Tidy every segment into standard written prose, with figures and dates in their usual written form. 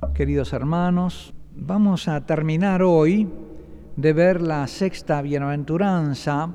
Queridos hermanos, vamos a terminar hoy de ver la sexta bienaventuranza.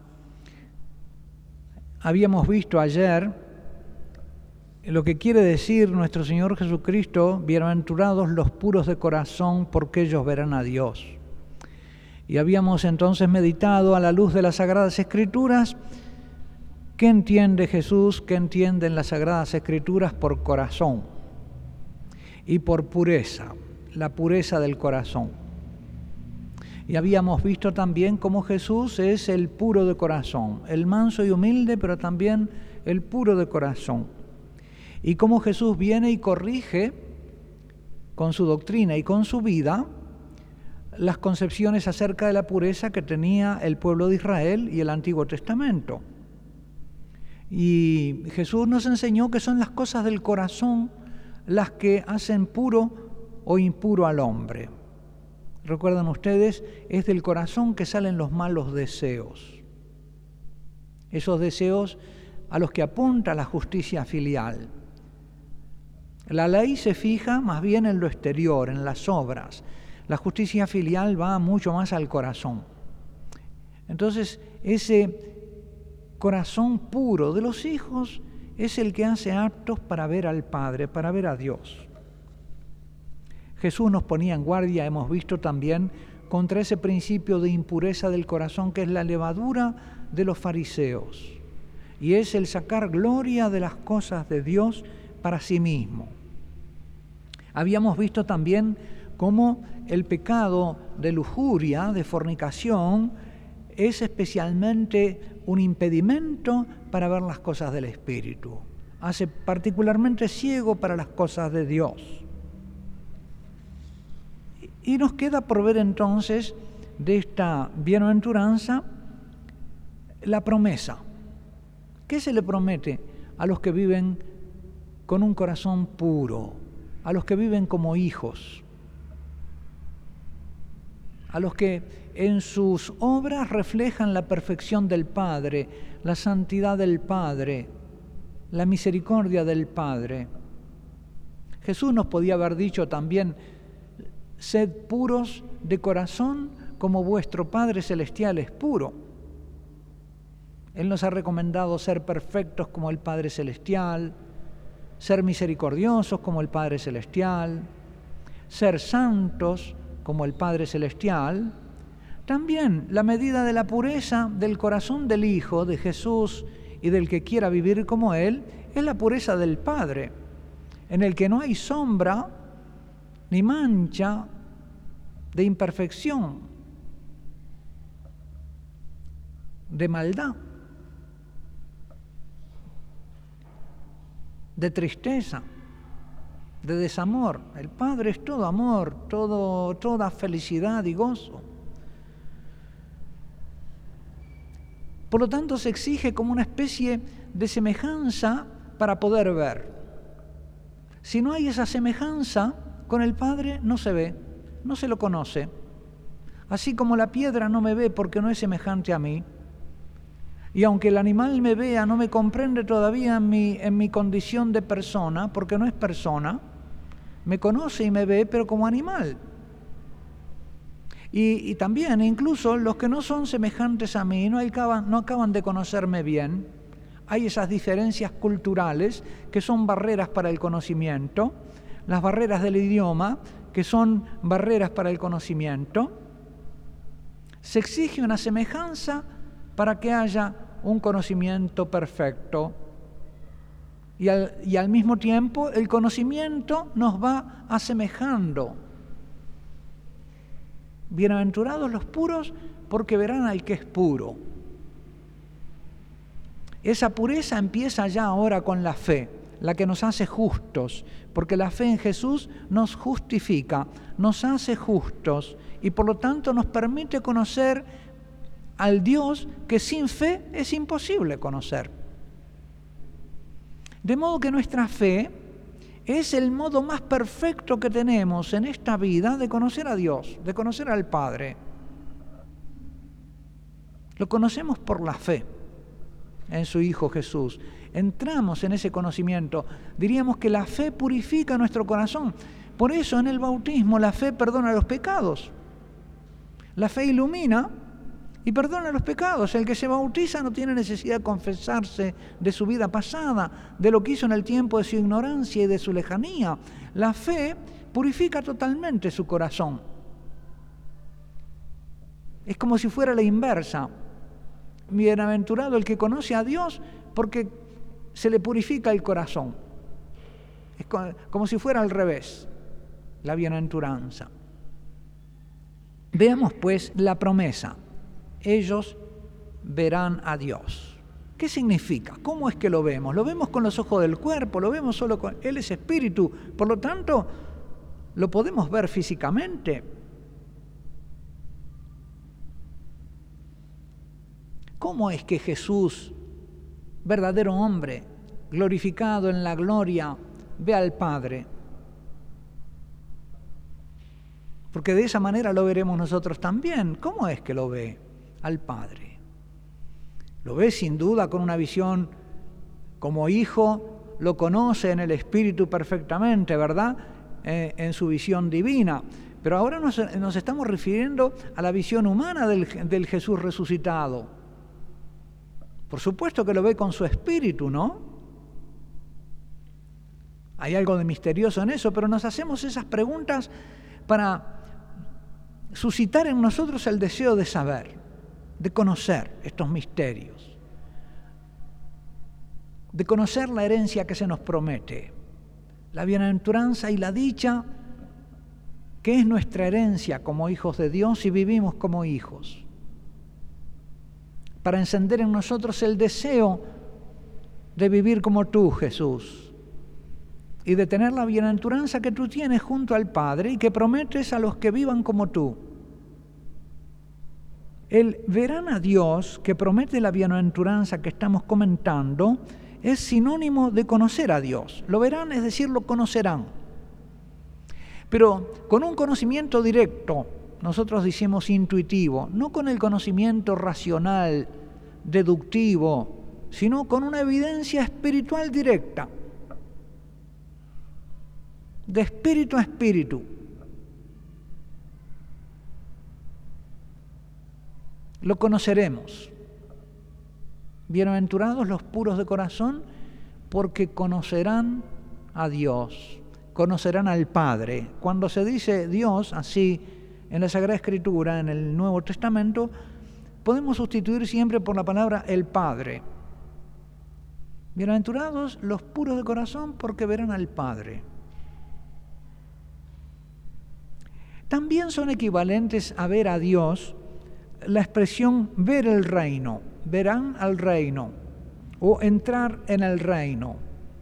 Habíamos visto ayer lo que quiere decir nuestro Señor Jesucristo: bienaventurados los puros de corazón, porque ellos verán a Dios. Y habíamos entonces meditado a la luz de las Sagradas Escrituras qué entiende Jesús, qué entienden las Sagradas Escrituras por corazón y por pureza, la pureza del corazón. Y habíamos visto también cómo Jesús es el puro de corazón, el manso y humilde, pero también el puro de corazón. Y cómo Jesús viene y corrige con su doctrina y con su vida las concepciones acerca de la pureza que tenía el pueblo de Israel y el Antiguo Testamento. Y Jesús nos enseñó que son las cosas del corazón las que hacen puro o impuro al hombre. Recuerdan ustedes, es del corazón que salen los malos deseos. Esos deseos a los que apunta la justicia filial. La ley se fija más bien en lo exterior, en las obras. La justicia filial va mucho más al corazón. Entonces, ese corazón puro de los hijos es el que hace aptos para ver al Padre, para ver a Dios. Jesús nos ponía en guardia, hemos visto también, contra ese principio de impureza del corazón que es la levadura de los fariseos, y es el sacar gloria de las cosas de Dios para sí mismo. Habíamos visto también cómo el pecado de lujuria, de fornicación, es especialmente un impedimento para ver las cosas del Espíritu. Hace particularmente ciego para las cosas de Dios. Y nos queda por ver entonces de esta bienaventuranza la promesa. ¿Qué se le promete a los que viven con un corazón puro, a los que viven como hijos, a los que en sus obras reflejan la perfección del Padre, la santidad del Padre, la misericordia del Padre? Jesús nos podía haber dicho también: sed puros de corazón como vuestro Padre Celestial es puro. Él nos ha recomendado ser perfectos como el Padre Celestial, ser misericordiosos como el Padre Celestial, ser santos como el Padre Celestial. También la medida de la pureza del corazón del Hijo, de Jesús y del que quiera vivir como Él, es la pureza del Padre, en el que no hay sombra ni mancha de imperfección, de maldad, de tristeza, de desamor. El Padre es todo amor, toda felicidad y gozo. Por lo tanto, se exige como una especie de semejanza para poder ver. Si no hay esa semejanza con el Padre, no se ve, no se lo conoce. Así como la piedra no me ve porque no es semejante a mí, y aunque el animal me vea, no me comprende todavía en mi condición de persona, porque no es persona, me conoce y me ve, pero como animal. Y también, incluso los que no son semejantes a mí, no acaban de conocerme bien. Hay esas diferencias culturales que son barreras para el conocimiento, las barreras del idioma, que son barreras para el conocimiento. Se exige una semejanza para que haya un conocimiento perfecto. Y al mismo tiempo, el conocimiento nos va asemejando. Bienaventurados los puros, porque verán al que es puro. Esa pureza empieza ya ahora con la fe, la que nos hace justos, porque la fe en Jesús nos justifica, nos hace justos y por lo tanto nos permite conocer al Dios que sin fe es imposible conocer. De modo que nuestra fe es el modo más perfecto que tenemos en esta vida de conocer a Dios, de conocer al Padre. Lo conocemos por la fe en su Hijo Jesús. Entramos en ese conocimiento. Diríamos que la fe purifica nuestro corazón, Por eso en el bautismo la fe perdona los pecados. La fe ilumina y perdona los pecados. El que se bautiza no tiene necesidad de confesarse de su vida pasada, de lo que hizo en el tiempo de su ignorancia y de su lejanía. La fe purifica totalmente su corazón. Es como si fuera la inversa. Bienaventurado el que conoce a Dios porque se le purifica el corazón. Es como si fuera al revés, la bienaventuranza. Veamos pues la promesa. Ellos verán a Dios. ¿Qué significa? ¿Cómo es que lo vemos? ¿Lo vemos con los ojos del cuerpo? ¿Lo vemos solo con...? Él es espíritu, por lo tanto, ¿lo podemos ver físicamente? ¿Cómo es que Jesús, verdadero hombre, glorificado en la gloria, ve al Padre? Porque de esa manera lo veremos nosotros también. ¿Cómo es que lo ve al Padre? Lo ve sin duda con una visión como hijo, lo conoce en el Espíritu perfectamente, ¿verdad? En su visión divina. Pero ahora nos estamos refiriendo a la visión humana del Jesús resucitado. Por supuesto que lo ve con su espíritu, ¿no? Hay algo de misterioso en eso, pero nos hacemos esas preguntas para suscitar en nosotros el deseo de saber, de conocer estos misterios, de conocer la herencia que se nos promete, la bienaventuranza y la dicha que es nuestra herencia como hijos de Dios y vivimos como hijos, para encender en nosotros el deseo de vivir como tú, Jesús, y de tener la bienaventuranza que tú tienes junto al Padre y que prometes a los que vivan como tú. El verán a Dios, que promete la bienaventuranza que estamos comentando, es sinónimo de conocer a Dios. Lo verán, es decir, lo conocerán. Pero con un conocimiento directo, nosotros decimos intuitivo, no con el conocimiento racional, deductivo, sino con una evidencia espiritual directa, de espíritu a espíritu. Lo conoceremos. Bienaventurados los puros de corazón, porque conocerán a Dios, conocerán al Padre. Cuando se dice Dios así en la Sagrada Escritura, en el Nuevo Testamento, podemos sustituir siempre por la palabra el Padre. Bienaventurados los puros de corazón, porque verán al Padre. También son equivalentes a ver a Dios la expresión ver el reino, verán al reino, o entrar en el reino.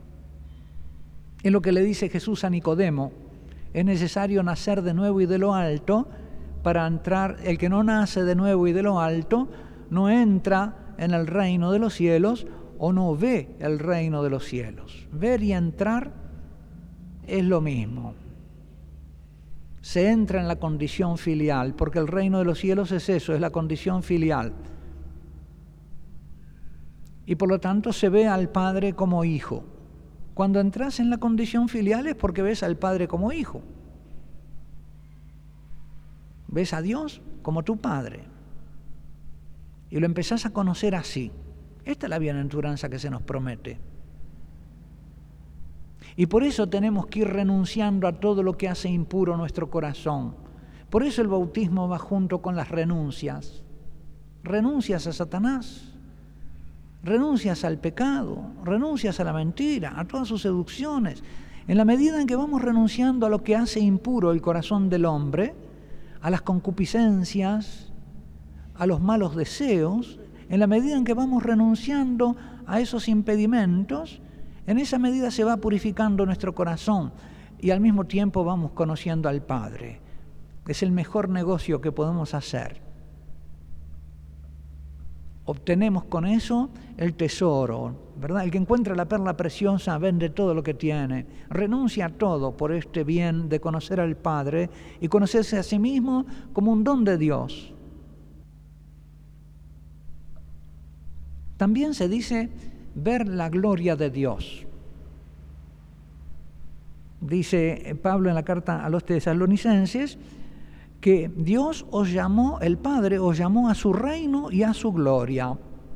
Es lo que le dice Jesús a Nicodemo: es necesario nacer de nuevo y de lo alto para entrar. El que no nace de nuevo y de lo alto no entra en el reino de los cielos, o no ve el reino de los cielos. Ver y entrar es lo mismo. Se entra en la condición filial, porque el reino de los cielos es eso, es la condición filial. Y por lo tanto se ve al Padre como hijo. Cuando entras en la condición filial es porque ves al Padre como hijo. Ves a Dios como tu Padre. Y lo empezás a conocer así. Esta es la bienaventuranza que se nos promete. Y por eso tenemos que ir renunciando a todo lo que hace impuro nuestro corazón. Por eso el bautismo va junto con las renuncias. Renuncias a Satanás, renuncias al pecado, renuncias a la mentira, a todas sus seducciones. En la medida en que vamos renunciando a lo que hace impuro el corazón del hombre, a las concupiscencias, a los malos deseos, en la medida en que vamos renunciando a esos impedimentos, en esa medida se va purificando nuestro corazón y al mismo tiempo vamos conociendo al Padre. Es el mejor negocio que podemos hacer. Obtenemos con eso el tesoro, ¿verdad? El que encuentra la perla preciosa vende todo lo que tiene, renuncia a todo por este bien de conocer al Padre y conocerse a sí mismo como un don de Dios. También se dice ver la gloria de Dios. Dice Pablo en la carta a los tesalonicenses que Dios os llamó, el Padre os llamó a su reino y a su gloria.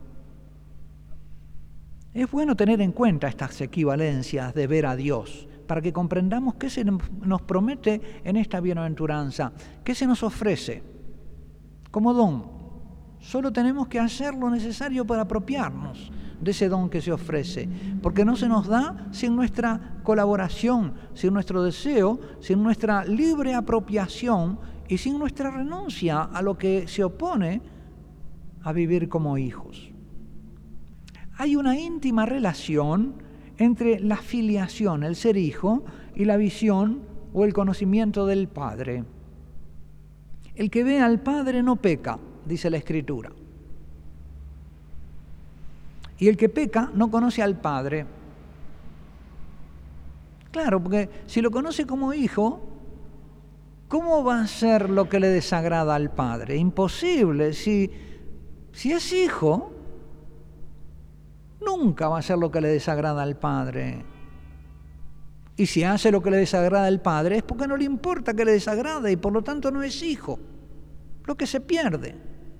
Es bueno tener en cuenta estas equivalencias de ver a Dios, para que comprendamos qué se nos promete en esta bienaventuranza, qué se nos ofrece como don. Solo tenemos que hacer lo necesario para apropiarnos de ese don que se ofrece, porque no se nos da sin nuestra colaboración, sin nuestro deseo, sin nuestra libre apropiación y sin nuestra renuncia a lo que se opone a vivir como hijos. Hay una íntima relación entre la filiación, el ser hijo, y la visión o el conocimiento del Padre. El que ve al Padre no peca, dice la Escritura. Y el que peca no conoce al Padre. Claro, porque si lo conoce como hijo, ¿cómo va a ser lo que le desagrada al Padre? Imposible. Si es hijo, nunca va a hacer lo que le desagrada al Padre. Y si hace lo que le desagrada al Padre es porque no le importa que le desagrade y por lo tanto no es hijo. Lo que se pierde.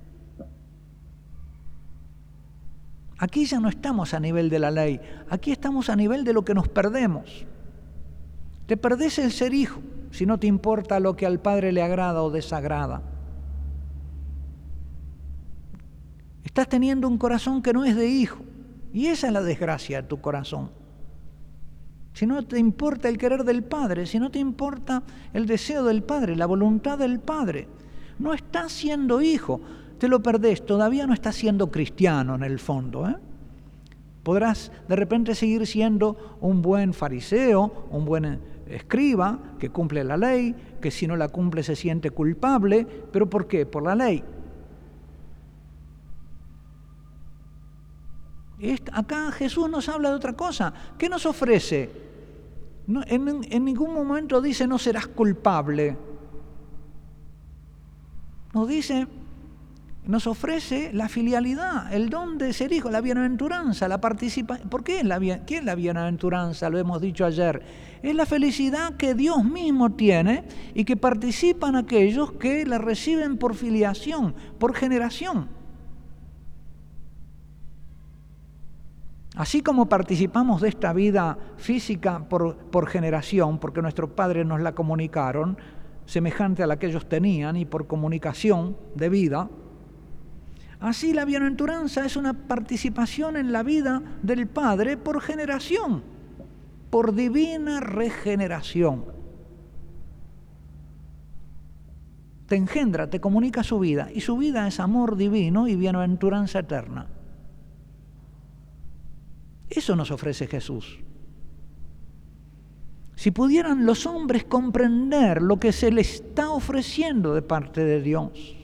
Aquí ya no estamos a nivel de la ley, aquí estamos a nivel de lo que nos perdemos. Te perdés el ser hijo si no te importa lo que al Padre le agrada o desagrada. Estás teniendo un corazón que no es de hijo. Y esa es la desgracia de tu corazón. Si no te importa el querer del Padre, si no te importa el deseo del Padre, la voluntad del Padre, no estás siendo hijo, te lo perdés, todavía no estás siendo cristiano en el fondo. Podrás de repente seguir siendo un buen fariseo, un buen escriba que cumple la ley, que si no la cumple se siente culpable, pero ¿por qué? Por la ley. Acá Jesús nos habla de otra cosa. ¿Qué nos ofrece? No, en ningún momento dice no serás culpable. Nos ofrece la filialidad, el don de ser hijo, la bienaventuranza, la participación. ¿Por qué qué es la bienaventuranza? Lo hemos dicho ayer. Es la felicidad que Dios mismo tiene y que participan aquellos que la reciben por filiación, por generación. Así como participamos de esta vida física por generación, porque nuestros padres nos la comunicaron, semejante a la que ellos tenían y por comunicación de vida, así la bienaventuranza es una participación en la vida del Padre por generación, por divina regeneración. Te engendra, te comunica su vida, y su vida es amor divino y bienaventuranza eterna. Eso nos ofrece Jesús. Si pudieran los hombres comprender lo que se les está ofreciendo de parte de Dios.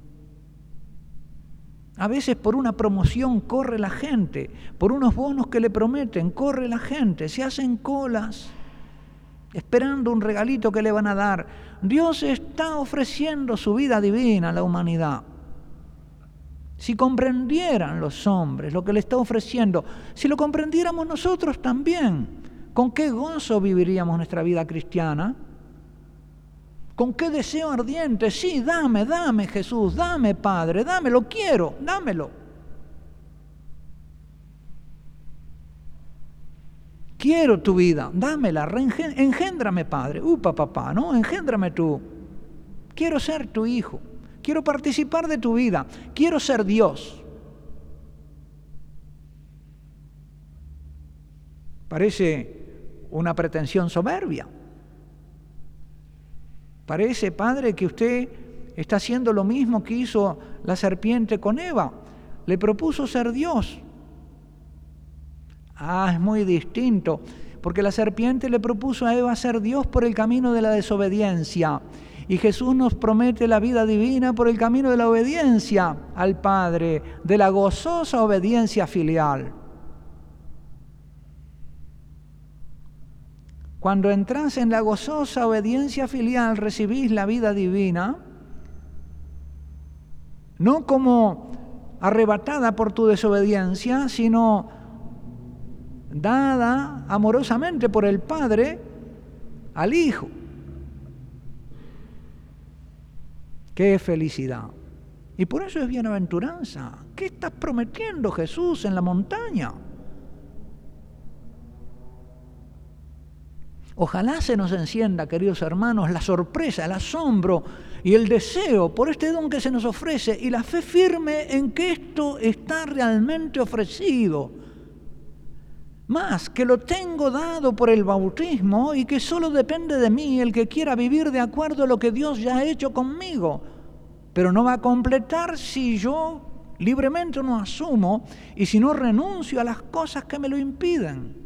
A veces por una promoción corre la gente, por unos bonos que le prometen, corre la gente, se hacen colas, esperando un regalito que le van a dar. Dios está ofreciendo su vida divina a la humanidad. Si comprendieran los hombres lo que le está ofreciendo, si lo comprendiéramos nosotros también, ¿con qué gozo viviríamos nuestra vida cristiana? ¿Con qué deseo ardiente? Sí, dame Jesús, dame Padre, dame, lo quiero, dámelo. Quiero tu vida, dámela, engéndrame Padre, papá, ¿no? Engéndrame tú. Quiero ser tu hijo. Quiero participar de tu vida, quiero ser Dios. Parece una pretensión soberbia. Parece, Padre, que usted está haciendo lo mismo que hizo la serpiente con Eva. Le propuso ser Dios. Es muy distinto, porque la serpiente le propuso a Eva ser Dios por el camino de la desobediencia. Y Jesús nos promete la vida divina por el camino de la obediencia al Padre, de la gozosa obediencia filial. Cuando entras en la gozosa obediencia filial, recibís la vida divina, no como arrebatada por tu desobediencia, sino dada amorosamente por el Padre, al Hijo. ¡Qué felicidad! Y por eso es bienaventuranza. ¿Qué estás prometiendo, Jesús, en la montaña? Ojalá se nos encienda, queridos hermanos, la sorpresa, el asombro y el deseo por este don que se nos ofrece y la fe firme en que esto está realmente ofrecido. Más, que lo tengo dado por el bautismo y que solo depende de mí el que quiera vivir de acuerdo a lo que Dios ya ha hecho conmigo. Pero no va a completar si yo libremente no asumo y si no renuncio a las cosas que me lo impiden.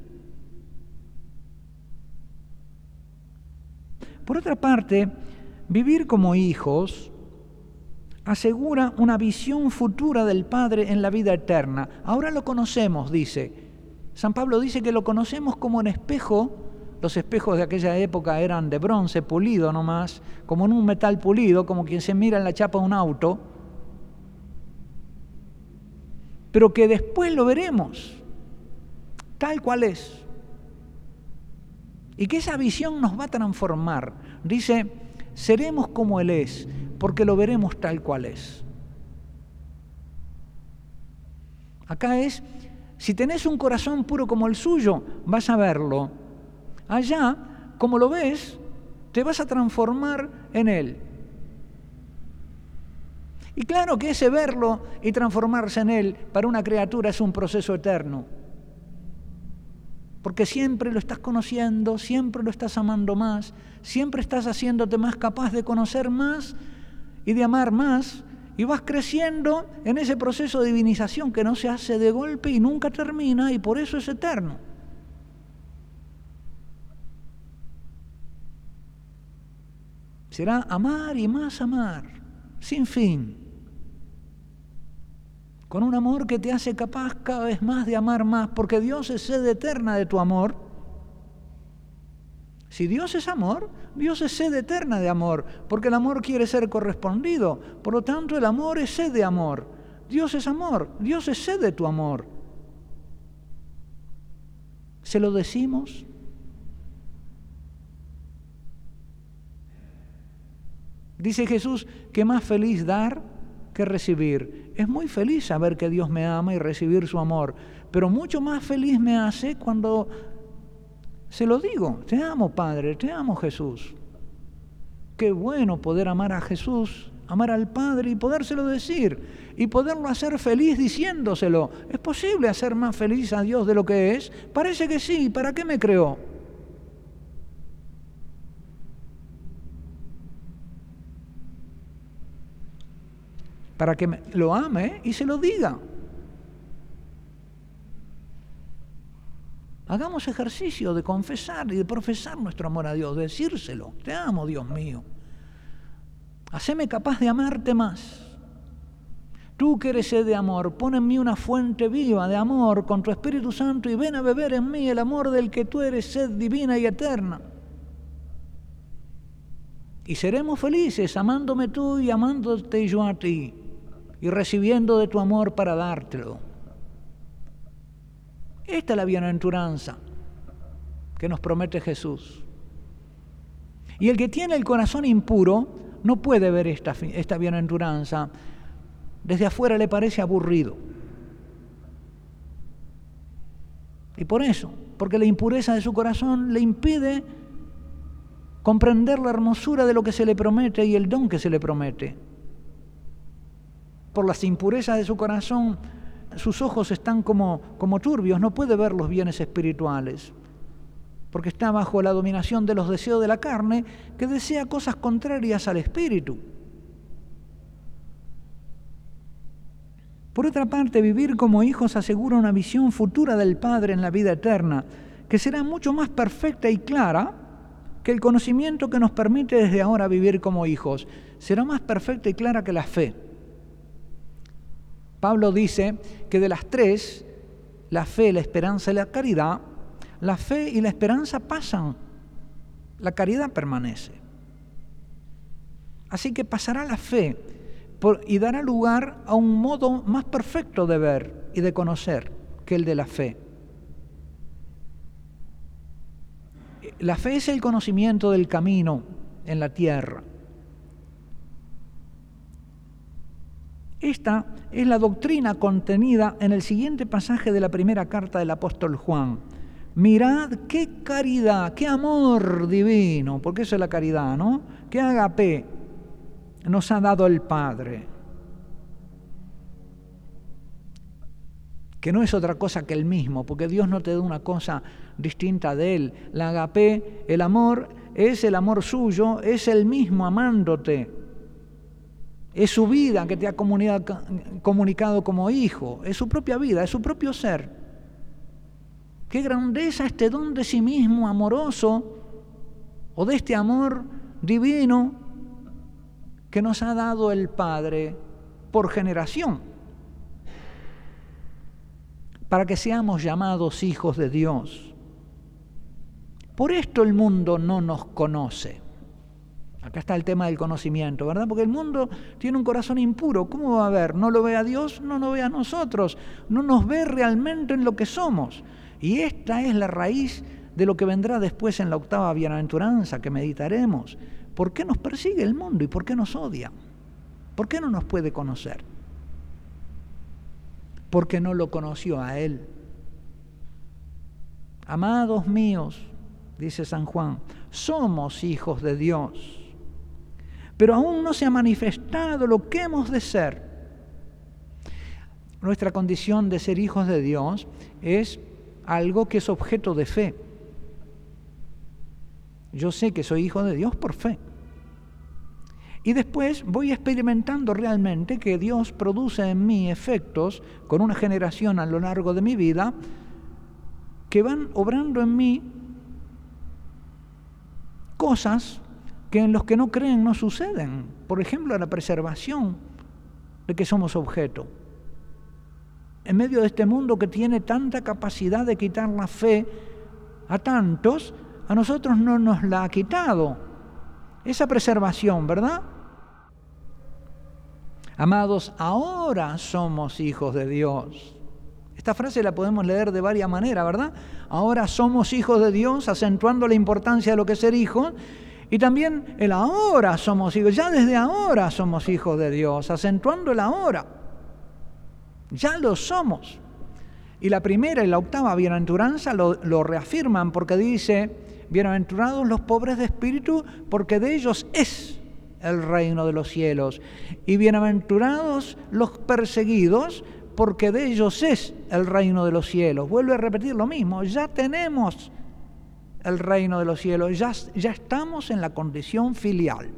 Por otra parte, vivir como hijos asegura una visión futura del Padre en la vida eterna. Ahora lo conocemos, dice. San Pablo dice que lo conocemos como en espejo. Los espejos de aquella época eran de bronce pulido nomás, como en un metal pulido, como quien se mira en la chapa de un auto. Pero que después lo veremos, tal cual es. Y que esa visión nos va a transformar. Dice, seremos como Él es, porque lo veremos tal cual es. Acá es, si tenés un corazón puro como el suyo, vas a verlo. Allá, como lo ves, te vas a transformar en Él. Y claro que ese verlo y transformarse en Él para una criatura es un proceso eterno. Porque siempre lo estás conociendo, siempre lo estás amando más, siempre estás haciéndote más capaz de conocer más y de amar más, y vas creciendo en ese proceso de divinización que no se hace de golpe y nunca termina, y por eso es eterno. Será amar y más amar, sin fin. Con un amor que te hace capaz cada vez más de amar más, porque Dios es sed eterna de tu amor. Si Dios es amor, Dios es sed eterna de amor, porque el amor quiere ser correspondido. Por lo tanto, el amor es sed de amor. Dios es amor, Dios es sed de tu amor. ¿Se lo decimos? Dice Jesús que más feliz dar que recibir. Es muy feliz saber que Dios me ama y recibir su amor, pero mucho más feliz me hace cuando se lo digo. Te amo, Padre, te amo, Jesús. Qué bueno poder amar a Jesús, amar al Padre y podérselo decir y poderlo hacer feliz diciéndoselo. ¿Es posible hacer más feliz a Dios de lo que es? Parece que sí. ¿Para qué me creó? Para que lo ame y se lo diga. Hagamos ejercicio de confesar y de profesar nuestro amor a Dios, de decírselo. Te amo, Dios mío. Haceme capaz de amarte más. Tú que eres sed de amor, pon en mí una fuente viva de amor con tu Espíritu Santo y ven a beber en mí el amor del que tú eres sed divina y eterna. Y seremos felices amándome tú y amándote yo a ti, y recibiendo de tu amor para dártelo. Esta es la bienaventuranza que nos promete Jesús. Y el que tiene el corazón impuro no puede ver esta bienaventuranza. Desde afuera le parece aburrido. Y por eso, porque la impureza de su corazón le impide comprender la hermosura de lo que se le promete y el don que se le promete. Por las impurezas de su corazón, sus ojos están como turbios, no puede ver los bienes espirituales, porque está bajo la dominación de los deseos de la carne, que desea cosas contrarias al espíritu. Por otra parte, vivir como hijos asegura una visión futura del Padre en la vida eterna, que será mucho más perfecta y clara que el conocimiento que nos permite desde ahora vivir como hijos. Será más perfecta y clara que la fe. Pablo dice que de las tres, la fe, la esperanza y la caridad, la fe y la esperanza pasan, la caridad permanece. Así que pasará la fe y dará lugar a un modo más perfecto de ver y de conocer que el de la fe. La fe es el conocimiento del camino en la tierra. Esta es la doctrina contenida en el siguiente pasaje de la primera carta del apóstol Juan. Mirad qué caridad, qué amor divino, porque eso es la caridad, ¿no? Qué agape nos ha dado el Padre, que no es otra cosa que el mismo, porque Dios no te da una cosa distinta de Él. La agape, el amor, es el amor suyo, es el mismo amándote. Es su vida que te ha comunicado como hijo, es su propia vida, es su propio ser. Qué grandeza este don de sí mismo amoroso, o de este amor divino que nos ha dado el Padre por generación, para que seamos llamados hijos de Dios. Por esto el mundo no nos conoce. Acá está el tema del conocimiento, ¿verdad? Porque el mundo tiene un corazón impuro. ¿Cómo va a ver? No lo ve a Dios, no nos ve a nosotros. No nos ve realmente en lo que somos. Y esta es la raíz de lo que vendrá después en la octava bienaventuranza que meditaremos. ¿Por qué nos persigue el mundo y por qué nos odia? ¿Por qué no nos puede conocer? Porque no lo conoció a Él. Amados míos, dice San Juan, somos hijos de Dios, pero aún no se ha manifestado lo que hemos de ser. Nuestra condición de ser hijos de Dios es algo que es objeto de fe. Yo sé que soy hijo de Dios por fe. Y después voy experimentando realmente que Dios produce en mí efectos con una generación a lo largo de mi vida que van obrando en mí cosas que en los que no creen no suceden. Por ejemplo, la preservación de que somos objeto. En medio de este mundo que tiene tanta capacidad de quitar la fe a tantos, a nosotros no nos la ha quitado. Esa preservación, ¿verdad? Amados, ahora somos hijos de Dios. Esta frase la podemos leer de varias maneras, ¿verdad? Ahora somos hijos de Dios, acentuando la importancia de lo que es ser hijo. Y también el ahora somos hijos, ya desde ahora somos hijos de Dios, acentuando el ahora. Ya lo somos. Y la primera y la octava bienaventuranza lo reafirman porque dice, bienaventurados los pobres de espíritu, porque de ellos es el reino de los cielos. Y bienaventurados los perseguidos, porque de ellos es el reino de los cielos. Vuelve a repetir lo mismo, ya tenemos el reino de los cielos, ya estamos en la condición filial.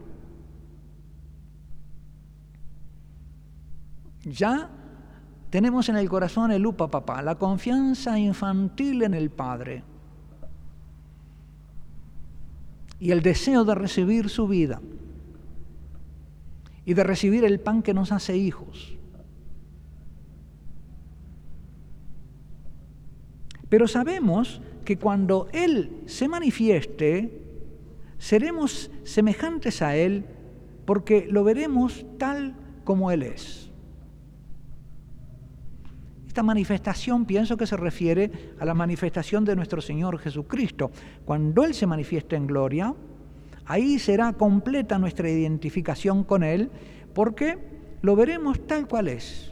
Ya tenemos en el corazón el upa papá, la confianza infantil en el Padre y el deseo de recibir su vida y de recibir el pan que nos hace hijos. Pero sabemos que cuando Él se manifieste, seremos semejantes a Él porque lo veremos tal como Él es. Esta manifestación pienso que se refiere a la manifestación de nuestro Señor Jesucristo. Cuando Él se manifieste en gloria, ahí será completa nuestra identificación con Él porque lo veremos tal cual es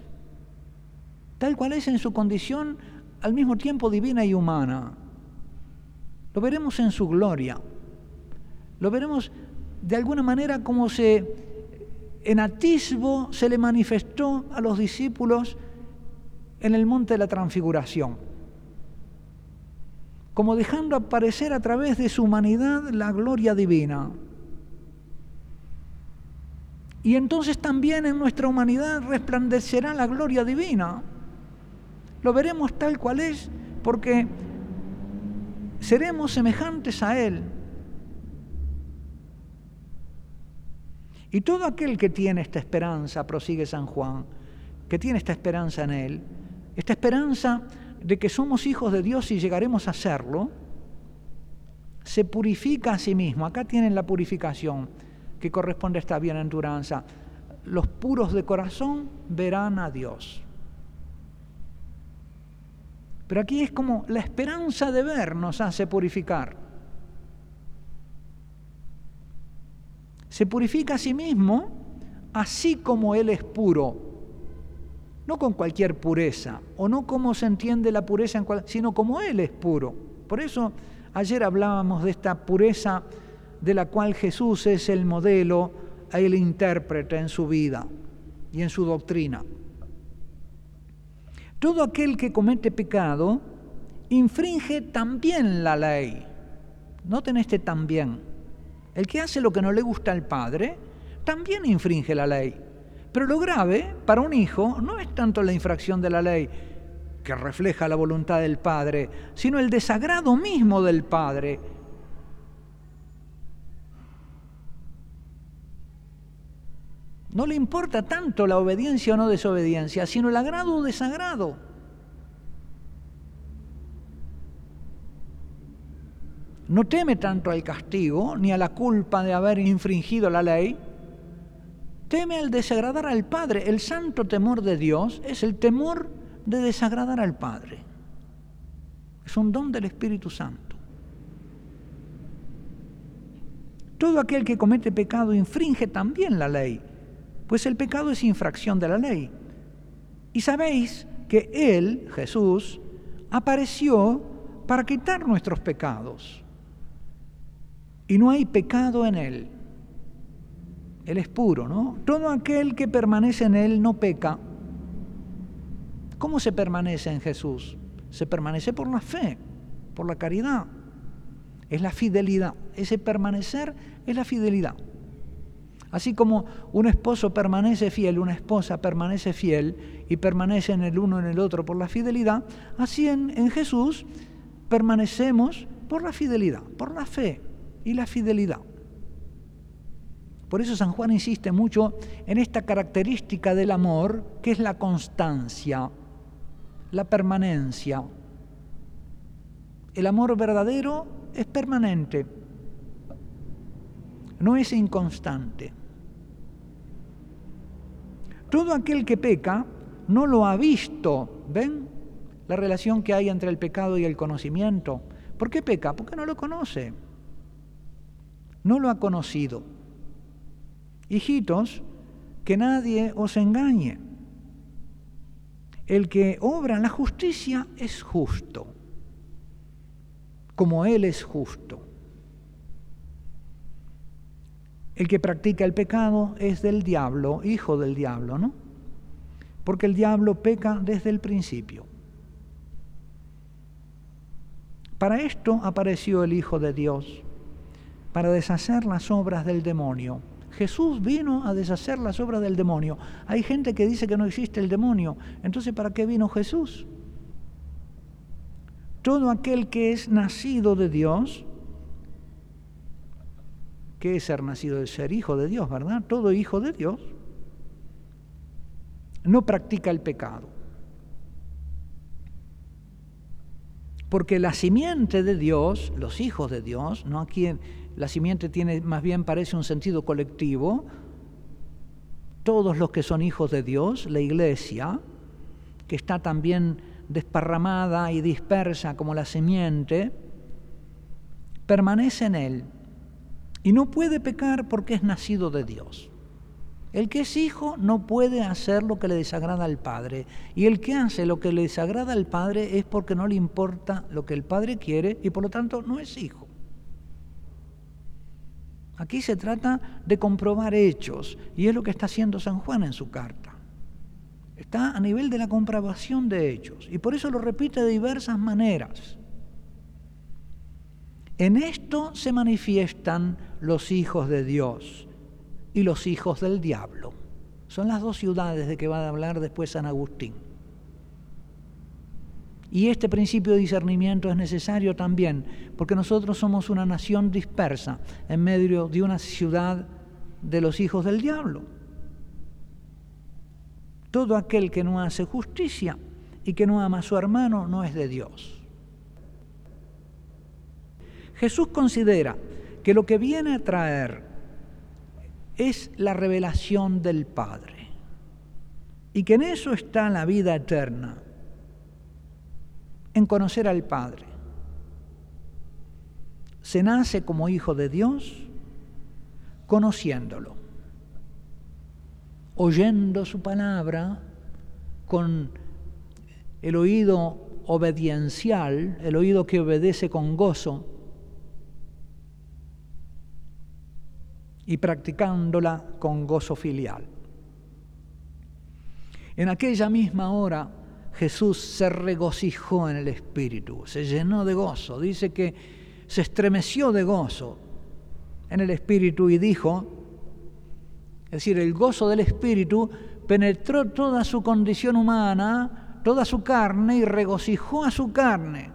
en su condición al mismo tiempo divina y humana. Lo veremos en su gloria. Lo veremos de alguna manera como en atisbo se le manifestó a los discípulos en el monte de la transfiguración. Como dejando aparecer a través de su humanidad la gloria divina. Y entonces también en nuestra humanidad resplandecerá la gloria divina. Lo veremos tal cual es, porque seremos semejantes a Él. Y todo aquel que tiene esta esperanza, prosigue San Juan, que tiene esta esperanza en Él, esta esperanza de que somos hijos de Dios y llegaremos a serlo, se purifica a sí mismo. Acá tienen la purificación que corresponde a esta bienaventuranza. Los puros de corazón verán a Dios. Pero aquí es como la esperanza de ver nos hace purificar. se purifica a sí mismo así como Él es puro. No con cualquier pureza, o no como se entiende la pureza, sino como Él es puro. Por eso ayer hablábamos de esta pureza de la cual Jesús es el modelo, el intérprete en su vida y en su doctrina. Todo aquel que comete pecado infringe también la ley. Noten este también. El que hace lo que no le gusta al padre, también infringe la ley. Pero lo grave para un hijo no es tanto la infracción de la ley, que refleja la voluntad del padre, sino el desagrado mismo del padre. No le importa tanto la obediencia o no desobediencia, sino el agrado o desagrado. No teme tanto al castigo ni a la culpa de haber infringido la ley. Teme al desagradar al Padre. El santo temor de Dios es el temor de desagradar al Padre. Es un don del Espíritu Santo. Todo aquel que comete pecado infringe también la ley, pues el pecado es infracción de la ley. Y sabéis que Él, Jesús, apareció para quitar nuestros pecados. Y no hay pecado en Él. Él es puro, ¿no? Todo aquel que permanece en Él no peca. ¿Cómo se permanece en Jesús? Se permanece por la fe, por la caridad. Es la fidelidad. Ese permanecer es la fidelidad. Así como un esposo permanece fiel, una esposa permanece fiel y permanece en el uno en el otro por la fidelidad, así en Jesús permanecemos por la fidelidad, por la fe y la fidelidad. Por eso San Juan insiste mucho en esta característica del amor, que es la constancia, la permanencia. El amor verdadero es permanente, no es inconstante. Todo aquel que peca no lo ha visto. ¿Ven la relación que hay entre el pecado y el conocimiento? ¿Por qué peca? Porque no lo conoce, no lo ha conocido. Hijitos, que nadie os engañe. El que obra la justicia es justo, como Él es justo. El que practica el pecado es del diablo, hijo del diablo, ¿no? Porque el diablo peca desde el principio. Para esto apareció el Hijo de Dios, para deshacer las obras del demonio. Jesús vino a deshacer las obras del demonio. Hay gente que dice que no existe el demonio. Entonces, ¿para qué vino Jesús? Todo aquel que es nacido de Dios, ¿qué es ser nacido? Es ser hijo de Dios, ¿verdad? Todo hijo de Dios no practica el pecado. Porque la simiente de Dios, los hijos de Dios, no aquí la simiente tiene, más bien parece un sentido colectivo, todos los que son hijos de Dios, la iglesia, que está también desparramada y dispersa como la simiente, permanece en Él y no puede pecar porque es nacido de Dios. El que es hijo no puede hacer lo que le desagrada al Padre, y el que hace lo que le desagrada al Padre es porque no le importa lo que el Padre quiere y por lo tanto no es hijo. Aquí se trata de comprobar hechos, y es lo que está haciendo San Juan en su carta. Está a nivel de la comprobación de hechos, y por eso lo repite de diversas maneras. En esto se manifiestan los hijos de Dios y los hijos del diablo. Son las dos ciudades de que va a hablar después San Agustín. Y este principio de discernimiento es necesario también, porque nosotros somos una nación dispersa en medio de una ciudad de los hijos del diablo. Todo aquel que no hace justicia y que no ama a su hermano no es de Dios. Jesús considera que lo que viene a traer es la revelación del Padre y que en eso está la vida eterna, en conocer al Padre. Se nace como hijo de Dios, conociéndolo, oyendo su palabra con el oído obediencial, el oído que obedece con gozo, y practicándola con gozo filial. En aquella misma hora Jesús se regocijó en el Espíritu, se llenó de gozo, dice que se estremeció de gozo en el Espíritu y dijo, es decir, el gozo del Espíritu penetró toda su condición humana, toda su carne y regocijó a su carne.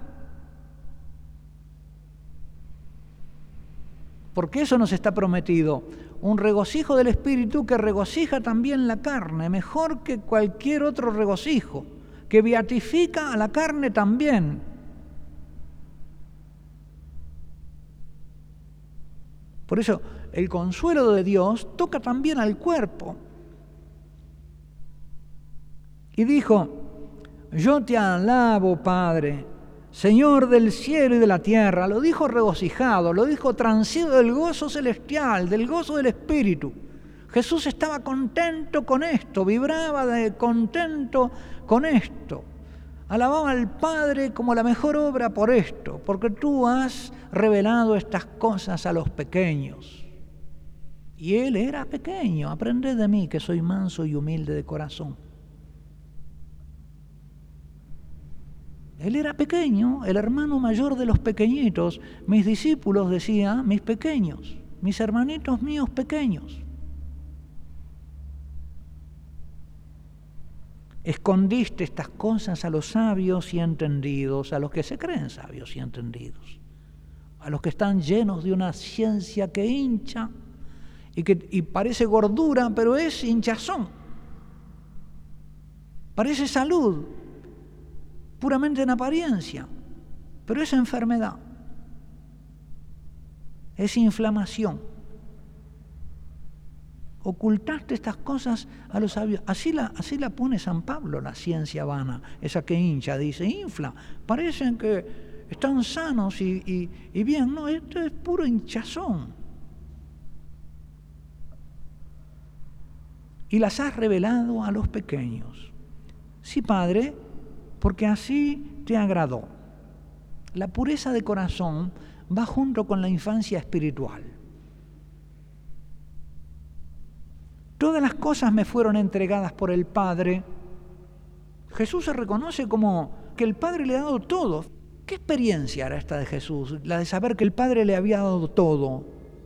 Porque eso nos está prometido, un regocijo del Espíritu que regocija también la carne, mejor que cualquier otro regocijo, que beatifica a la carne también. Por eso, el consuelo de Dios toca también al cuerpo. Y dijo, yo te alabo, Padre, Señor del cielo y de la tierra. Lo dijo regocijado, lo dijo transido del gozo celestial, del gozo del Espíritu. Jesús estaba contento con esto, vibraba de contento con esto. Alababa al Padre como la mejor obra por esto, porque tú has revelado estas cosas a los pequeños. Y él era pequeño, aprended de mí que soy manso y humilde de corazón. Él era pequeño, el hermano mayor de los pequeñitos. Mis discípulos, decía, mis pequeños, mis hermanitos míos pequeños. Escondiste estas cosas a los sabios y entendidos, a los que se creen sabios y entendidos, a los que están llenos de una ciencia que hincha y parece gordura, pero es hinchazón. Parece salud, puramente en apariencia, pero es enfermedad, es inflamación. Ocultaste estas cosas a los sabios. Así la pone San Pablo, la ciencia vana, esa que hincha, dice, infla. Parecen que están sanos y bien. No, esto es puro hinchazón. Y las has revelado a los pequeños. Sí, Padre, porque así te agradó. La pureza de corazón va junto con la infancia espiritual. Todas las cosas me fueron entregadas por el Padre. Jesús se reconoce como que el Padre le ha dado todo. ¿Qué experiencia era esta de Jesús? La de saber que el Padre le había dado todo.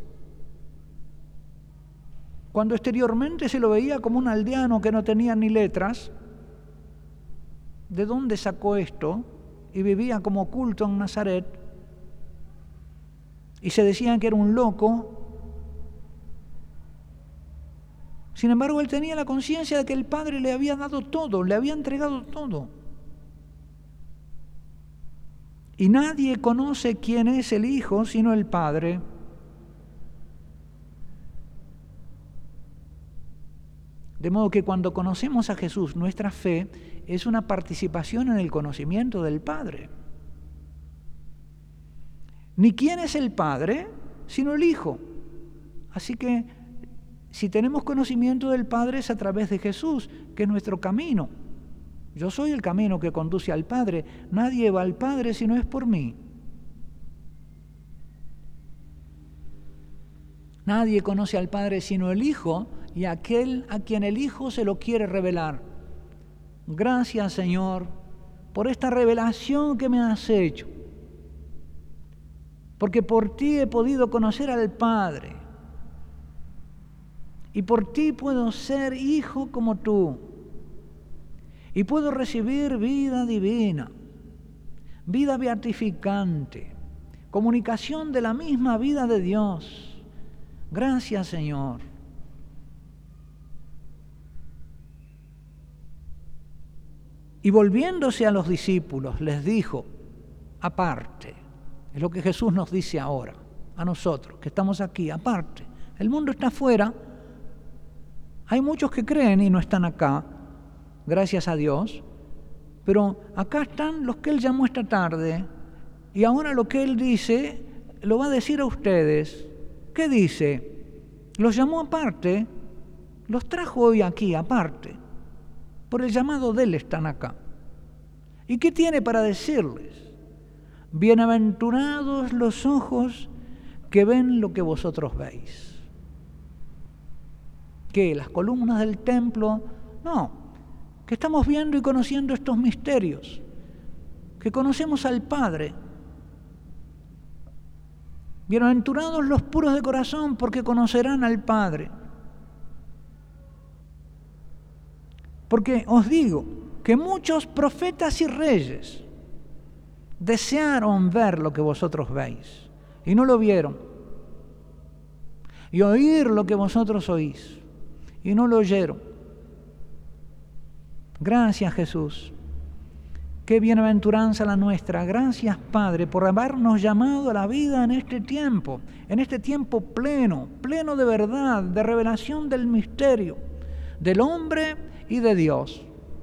Cuando exteriormente se lo veía como un aldeano que no tenía ni letras, ¿de dónde sacó esto? Y vivía como oculto en Nazaret. Y se decían que era un loco. Sin embargo, él tenía la conciencia de que el Padre le había dado todo, le había entregado todo. Y nadie conoce quién es el Hijo sino el Padre. De modo que cuando conocemos a Jesús, nuestra fe es una participación en el conocimiento del Padre. Ni quién es el Padre, sino el Hijo. Así que si tenemos conocimiento del Padre es a través de Jesús, que es nuestro camino. Yo soy el camino que conduce al Padre. Nadie va al Padre si no es por mí. Nadie conoce al Padre sino el Hijo y aquel a quien el Hijo se lo quiere revelar. Gracias, Señor, por esta revelación que me has hecho. Porque por ti he podido conocer al Padre. Y por ti puedo ser hijo como tú. Y puedo recibir vida divina, vida beatificante, comunicación de la misma vida de Dios. Gracias, Señor. Y volviéndose a los discípulos, les dijo, aparte, es lo que Jesús nos dice ahora, a nosotros, que estamos aquí, aparte. El mundo está afuera. Hay muchos que creen y no están acá, gracias a Dios, pero acá están los que Él llamó esta tarde, y ahora lo que Él dice, lo va a decir a ustedes. ¿Qué dice? Los llamó aparte, los trajo hoy aquí aparte. Por el llamado de Él están acá. ¿Y qué tiene para decirles? Bienaventurados los ojos que ven lo que vosotros veis. ¿Qué? ¿Las columnas del templo? No, que estamos viendo y conociendo estos misterios, que conocemos al Padre. Bienaventurados los puros de corazón, porque conocerán al Padre. Porque os digo que muchos profetas y reyes desearon ver lo que vosotros veis y no lo vieron, y oír lo que vosotros oís y no lo oyeron. Gracias, Jesús. Qué bienaventuranza la nuestra. Gracias, Padre, por habernos llamado a la vida en este tiempo pleno, pleno de verdad, de revelación del misterio, del hombre y de Dios.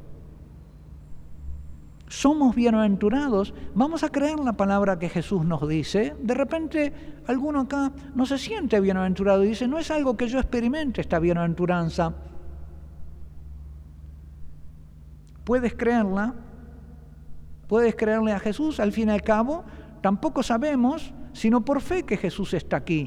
Somos bienaventurados. Vamos a creer la palabra que Jesús nos dice. De repente alguno acá no se siente bienaventurado y dice, no es algo que yo experimente esta bienaventuranza. ¿Puedes creerla? ¿Puedes creerle a Jesús? Al fin y al cabo, tampoco sabemos, sino por fe, que Jesús está aquí.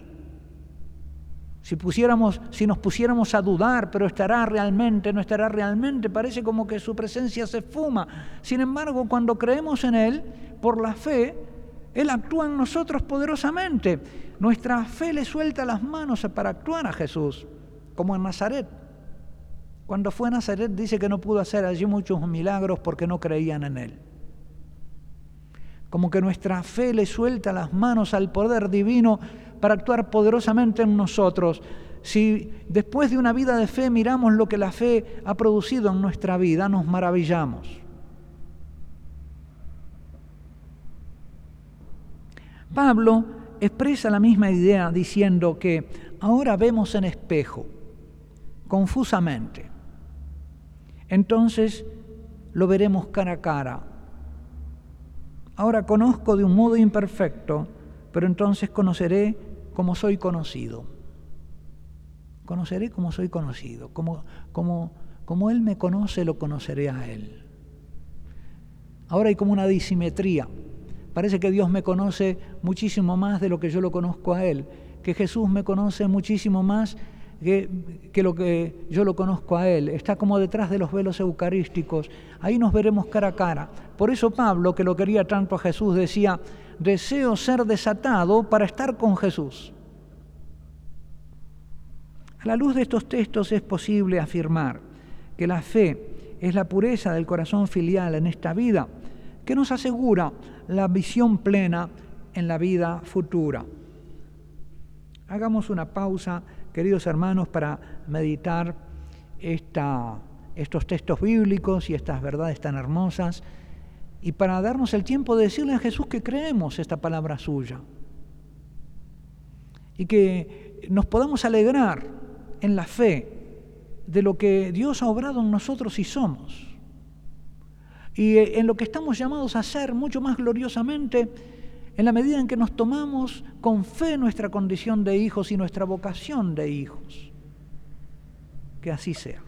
Si nos pusiéramos a dudar, pero estará realmente, no estará realmente, parece como que su presencia se esfuma. Sin embargo, cuando creemos en Él, por la fe, Él actúa en nosotros poderosamente. Nuestra fe le suelta las manos para actuar a Jesús, como en Nazaret. Cuando fue a Nazaret dice que no pudo hacer allí muchos milagros porque no creían en Él. Como que nuestra fe le suelta las manos al poder divino para actuar poderosamente en nosotros. Si después de una vida de fe miramos lo que la fe ha producido en nuestra vida, nos maravillamos. Pablo expresa la misma idea diciendo que ahora vemos en espejo, confusamente. Entonces lo veremos cara a cara. Ahora conozco de un modo imperfecto, pero entonces conoceré como soy conocido. Conoceré como soy conocido. Como Él me conoce, lo conoceré a Él. Ahora hay como una disimetría. Parece que Dios me conoce muchísimo más de lo que yo lo conozco a Él, que Jesús me conoce muchísimo más que lo que yo lo conozco a Él. Está como detrás de los velos eucarísticos. Ahí nos veremos cara a cara. Por eso Pablo, que lo quería tanto a Jesús, decía, deseo ser desatado para estar con Jesús. A la luz de estos textos es posible afirmar que la fe es la pureza del corazón filial en esta vida, que nos asegura la visión plena en la vida futura. Hagamos una pausa, queridos hermanos, para meditar estos textos bíblicos y estas verdades tan hermosas, y para darnos el tiempo de decirle a Jesús que creemos esta palabra suya y que nos podamos alegrar en la fe de lo que Dios ha obrado en nosotros y somos, y en lo que estamos llamados a hacer mucho más gloriosamente en la medida en que nos tomamos con fe nuestra condición de hijos y nuestra vocación de hijos. Que así sea.